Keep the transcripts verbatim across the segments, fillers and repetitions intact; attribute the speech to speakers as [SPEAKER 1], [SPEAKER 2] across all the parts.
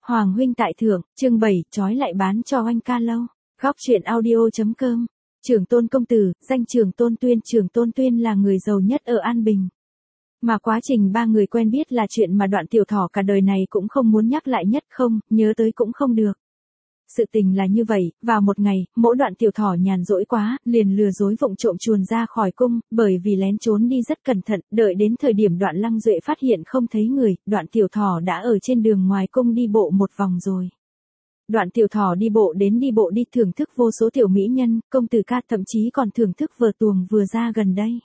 [SPEAKER 1] Hoàng huynh tại thượng, chương bảy, trói lại bán cho oanh ca lâu. Góc truyện audio.com. Trưởng Tôn công tử, danh Trưởng Tôn Tuyên. Trưởng Tôn Tuyên là người giàu nhất ở An Bình. Mà quá trình ba người quen biết là chuyện mà Đoạn Tiểu Thỏ cả đời này cũng không muốn nhắc lại, nhất không, nhớ tới cũng không được. Sự tình là như vậy, vào một ngày, mỗi Đoạn Tiểu Thỏ nhàn rỗi quá, liền lừa dối vụng trộm chuồn ra khỏi cung, bởi vì lén trốn đi rất cẩn thận, đợi đến thời điểm Đoạn Lăng Duệ phát hiện không thấy người, Đoạn Tiểu Thỏ đã ở trên đường ngoài cung đi bộ một vòng rồi. Đoạn Tiểu Thỏ đi bộ đến đi bộ đi, thưởng thức vô số tiểu mỹ nhân, công tử ca, thậm chí còn thưởng thức vở tuồng vừa ra gần đây.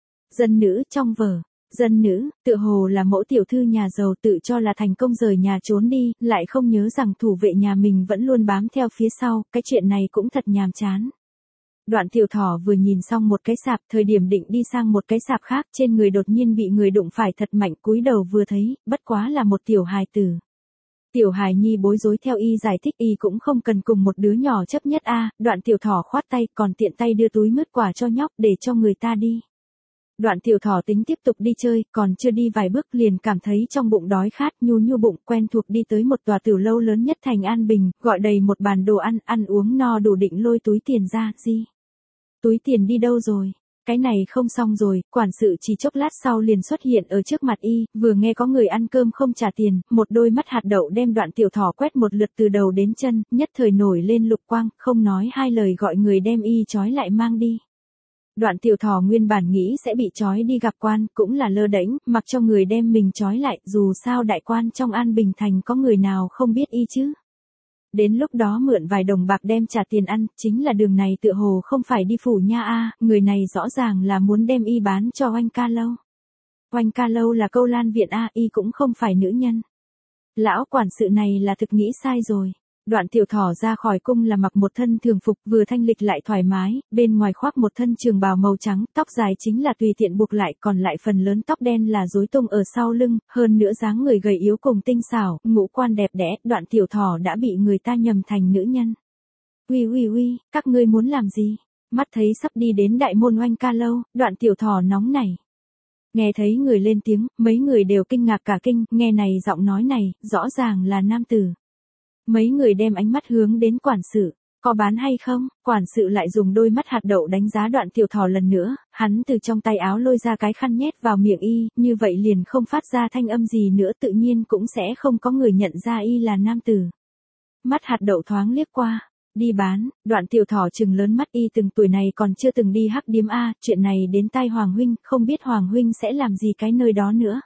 [SPEAKER 1] Dân nữ trong vở. Dân nữ, tựa hồ là mẫu tiểu thư nhà giàu, tự cho là thành công rời nhà trốn đi, lại không nhớ rằng thủ vệ nhà mình vẫn luôn bám theo phía sau, cái chuyện này cũng thật nhàm chán. Đoạn Tiểu Thỏ vừa nhìn xong một cái sạp, thời điểm định đi sang một cái sạp khác, trên người đột nhiên bị người đụng phải thật mạnh, cúi đầu vừa thấy, bất quá là một tiểu hài tử. Tiểu hài nhi bối rối theo y giải thích, y cũng không cần cùng một đứa nhỏ chấp nhất a. Đoạn Tiểu Thỏ khoát tay, còn tiện tay đưa túi mứt quả cho nhóc để cho người ta đi. Đoạn Tiểu Thỏ tính tiếp tục đi chơi, còn chưa đi vài bước liền cảm thấy trong bụng đói khát, nhu nhu bụng, quen thuộc đi tới một tòa tiểu lâu lớn nhất thành An Bình, gọi đầy một bàn đồ ăn, ăn uống no đủ, định lôi túi tiền ra. Gì? Túi tiền đi đâu rồi? Cái này không xong rồi. Quản sự chỉ chốc lát sau liền xuất hiện ở trước mặt y, vừa nghe có người ăn cơm không trả tiền, một đôi mắt hạt đậu đem Đoạn Tiểu Thỏ quét một lượt từ đầu đến chân, nhất thời nổi lên lục quang, không nói hai lời gọi người đem y trói lại mang đi. Đoạn Tiểu Thỏ nguyên bản nghĩ sẽ bị trói đi gặp quan, cũng là lơ đễnh, mặc cho người đem mình trói lại, dù sao đại quan trong An Bình thành có người nào không biết y chứ. Đến lúc đó mượn vài đồng bạc đem trả tiền ăn, chính là đường này tựa hồ không phải đi phủ nha a, người này rõ ràng là muốn đem y bán cho oanh ca lâu. Oanh ca lâu là câu lan viện a, y cũng không phải nữ nhân. Lão quản sự này là thực nghĩ sai rồi. Đoạn Tiểu Thỏ ra khỏi cung là mặc một thân thường phục, vừa thanh lịch lại thoải mái, bên ngoài khoác một thân trường bào màu trắng, tóc dài chính là tùy tiện buộc lại, còn lại phần lớn tóc đen là rối tung ở sau lưng, hơn nữa dáng người gầy yếu cùng tinh xảo, ngũ quan đẹp đẽ, Đoạn Tiểu Thỏ đã bị người ta nhầm thành nữ nhân. Uy uy uy, các ngươi muốn làm gì? Mắt thấy sắp đi đến đại môn oanh ca lâu, Đoạn Tiểu Thỏ nóng nảy. Nghe thấy người lên tiếng, mấy người đều kinh ngạc cả kinh, nghe này giọng nói này, rõ ràng là nam tử. Mấy người đem ánh mắt hướng đến quản sự, có bán hay không? Quản sự lại dùng đôi mắt hạt đậu đánh giá Đoạn Tiểu Thỏ lần nữa, hắn từ trong tay áo lôi ra cái khăn nhét vào miệng y, như vậy liền không phát ra thanh âm gì nữa, tự nhiên cũng sẽ không có người nhận ra y là nam tử. Mắt hạt đậu thoáng liếc qua, đi bán. Đoạn Tiểu Thỏ trừng lớn mắt, y từng tuổi này còn chưa từng đi hắc điếm a, chuyện này đến tai Hoàng huynh, không biết Hoàng huynh sẽ làm gì cái nơi đó nữa.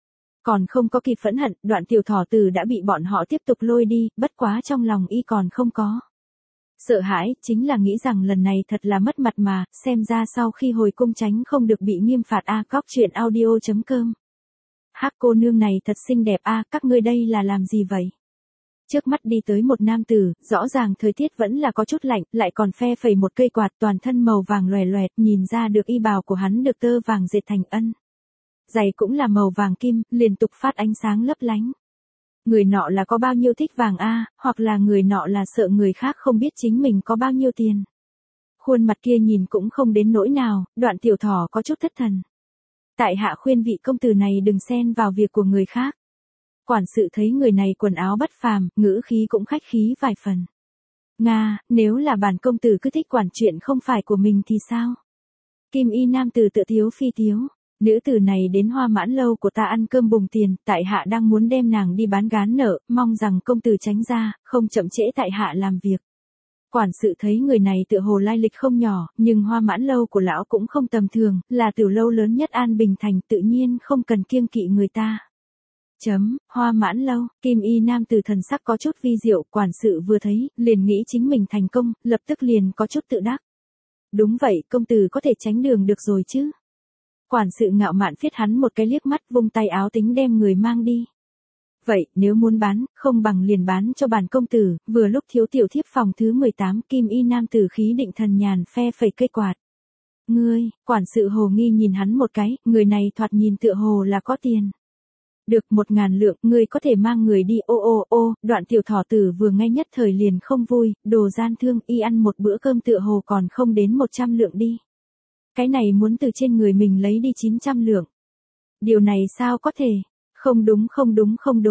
[SPEAKER 1] Còn không có kịp phẫn hận, Đoạn Tiểu Thỏ từ đã bị bọn họ tiếp tục lôi đi, bất quá trong lòng y còn không có sợ hãi, chính là nghĩ rằng lần này thật là mất mặt mà, xem ra sau khi hồi cung tránh không được bị nghiêm phạt a. Góc truyện audio.com. Hắc cô nương này thật xinh đẹp a, các ngươi đây là làm gì vậy? Trước mắt đi tới một nam tử, rõ ràng thời tiết vẫn là có chút lạnh, lại còn phe phẩy một cây quạt, toàn thân màu vàng loè loẹt, nhìn ra được y bào của hắn được tơ vàng dệt thành ân. Giày cũng là màu vàng kim, liên tục phát ánh sáng lấp lánh. Người nọ là có bao nhiêu thích vàng a, hoặc là người nọ là sợ người khác không biết chính mình có bao nhiêu tiền. Khuôn mặt kia nhìn cũng không đến nỗi nào, Đoạn Tiểu Thỏ có chút thất thần. Tại hạ khuyên vị công tử này đừng xen vào việc của người khác. Quản sự thấy người này quần áo bất phàm, ngữ khí cũng khách khí vài phần. Nga, nếu là bản công tử cứ thích quản chuyện không phải của mình thì sao? Kim y nam tử tự thiếu phi thiếu. Nữ tử này đến Hoa Mãn lâu của ta ăn cơm bùng tiền, tại hạ đang muốn đem nàng đi bán gán nợ, mong rằng công tử tránh ra, không chậm trễ tại hạ làm việc. Quản sự thấy người này tựa hồ lai lịch không nhỏ, nhưng Hoa Mãn lâu của lão cũng không tầm thường, là tiểu lâu lớn nhất An Bình thành, tự nhiên không cần kiêng kỵ người ta. Chấm, Hoa Mãn lâu, Kim y nam tử thần sắc có chút vi diệu, quản sự vừa thấy, liền nghĩ chính mình thành công, lập tức liền có chút tự đắc. Đúng vậy, công tử có thể tránh đường được rồi chứ. Quản sự ngạo mạn phiết hắn một cái liếc mắt, vung tay áo tính đem người mang đi. Vậy, nếu muốn bán, không bằng liền bán cho bản công tử. Vừa lúc thiếu tiểu thiếp phòng thứ mười tám, Kim y nam tử khí định thần nhàn phe phẩy cây quạt. Ngươi, quản sự hồ nghi nhìn hắn một cái, người này thoạt nhìn tựa hồ là có tiền. Được một ngàn lượng, ngươi có thể mang người đi. Ô ô ô, Đoạn Tiểu Thỏ tử vừa nghe nhất thời liền không vui, đồ gian thương, y ăn một bữa cơm tựa hồ còn không đến một trăm lượng đi. Cái này muốn từ trên người mình lấy đi chín trăm lượng. Điều này sao có thể? Không đúng không đúng không đúng.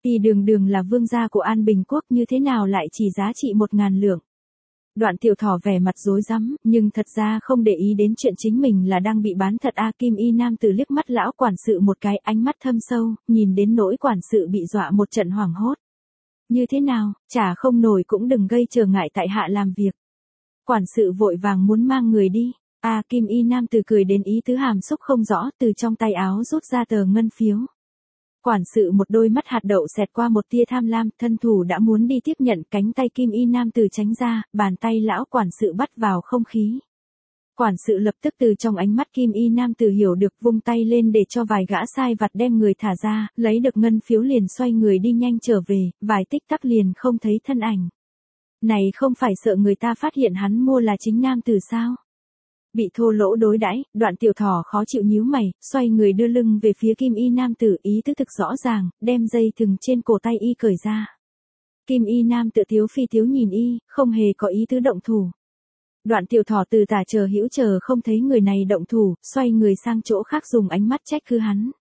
[SPEAKER 1] Y đường đường là vương gia của An Bình Quốc như thế nào lại chỉ giá trị một ngàn lượng. Đoạn Tiểu Thỏ vẻ mặt rối rắm, nhưng thật ra không để ý đến chuyện chính mình là đang bị bán thật. A Kim Y nam tử liếc mắt lão quản sự một cái, ánh mắt thâm sâu, nhìn đến nỗi quản sự bị dọa một trận hoảng hốt. Như thế nào, trả không nổi cũng đừng gây trở ngại tại hạ làm việc. Quản sự vội vàng muốn mang người đi. A Kim Y nam tử cười đến ý tứ hàm xúc không rõ, từ trong tay áo rút ra tờ ngân phiếu. Quản sự một đôi mắt hạt đậu xẹt qua một tia tham lam, thân thủ đã muốn đi tiếp nhận, cánh tay Kim Y nam tử tránh ra, bàn tay lão quản sự bắt vào không khí. Quản sự lập tức từ trong ánh mắt Kim Y nam tử hiểu được, vung tay lên để cho vài gã sai vặt đem người thả ra, lấy được ngân phiếu liền xoay người đi nhanh trở về, vài tích tắc liền không thấy thân ảnh. Này không phải sợ người ta phát hiện hắn mua là chính nam tử sao? Bị thô lỗ đối đãi, Đoạn Tiểu Thỏ khó chịu nhíu mày, xoay người đưa lưng về phía Kim Y nam tử, ý tứ thực rõ ràng, đem dây thừng trên cổ tay y cởi ra. Kim Y nam tử thiếu phi thiếu nhìn y, không hề có ý tứ động thủ. Đoạn Tiểu Thỏ từ tả chờ hữu chờ không thấy người này động thủ, xoay người sang chỗ khác dùng ánh mắt trách cứ hắn.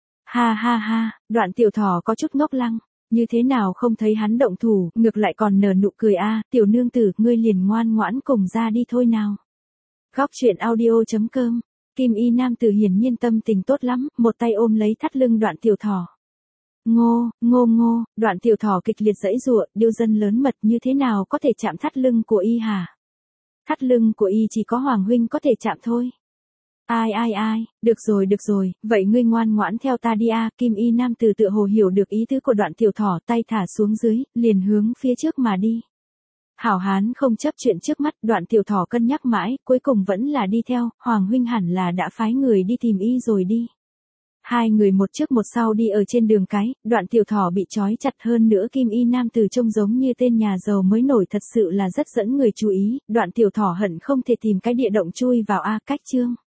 [SPEAKER 1] Ha ha ha, Đoạn Tiểu Thỏ có chút ngốc lăng, như thế nào không thấy hắn động thủ, ngược lại còn nở nụ cười. A, tiểu nương tử, ngươi liền ngoan ngoãn cùng ra đi thôi nào. Góc truyện audio chấm com. Kim Y nam tử hiển nhiên tâm tình tốt lắm, một tay ôm lấy thắt lưng Đoạn Tiểu Thỏ. Ngô, ngô ngô, Đoạn Tiểu Thỏ kịch liệt giãy giụa, điêu dân lớn mật như thế nào có thể chạm thắt lưng của y hả? Thắt lưng của y chỉ có Hoàng huynh có thể chạm thôi. Ai ai ai, được rồi được rồi, vậy ngươi ngoan ngoãn theo ta đi. A Kim Y nam tử tựa hồ hiểu được ý tứ của Đoạn Tiểu Thỏ, tay thả xuống dưới, liền hướng phía trước mà đi. Hảo hán không chấp chuyện trước mắt, Đoạn Tiểu Thỏ cân nhắc mãi, cuối cùng vẫn là đi theo, Hoàng huynh hẳn là đã phái người đi tìm y rồi đi. Hai người một trước một sau đi ở trên đường cái, Đoạn Tiểu Thỏ bị trói chặt, hơn nữa Kim Y nam tử trông giống như tên nhà giàu mới nổi, thật sự là rất dẫn người chú ý. Đoạn Tiểu Thỏ hận không thể tìm cái địa động chui vào. A cách chương.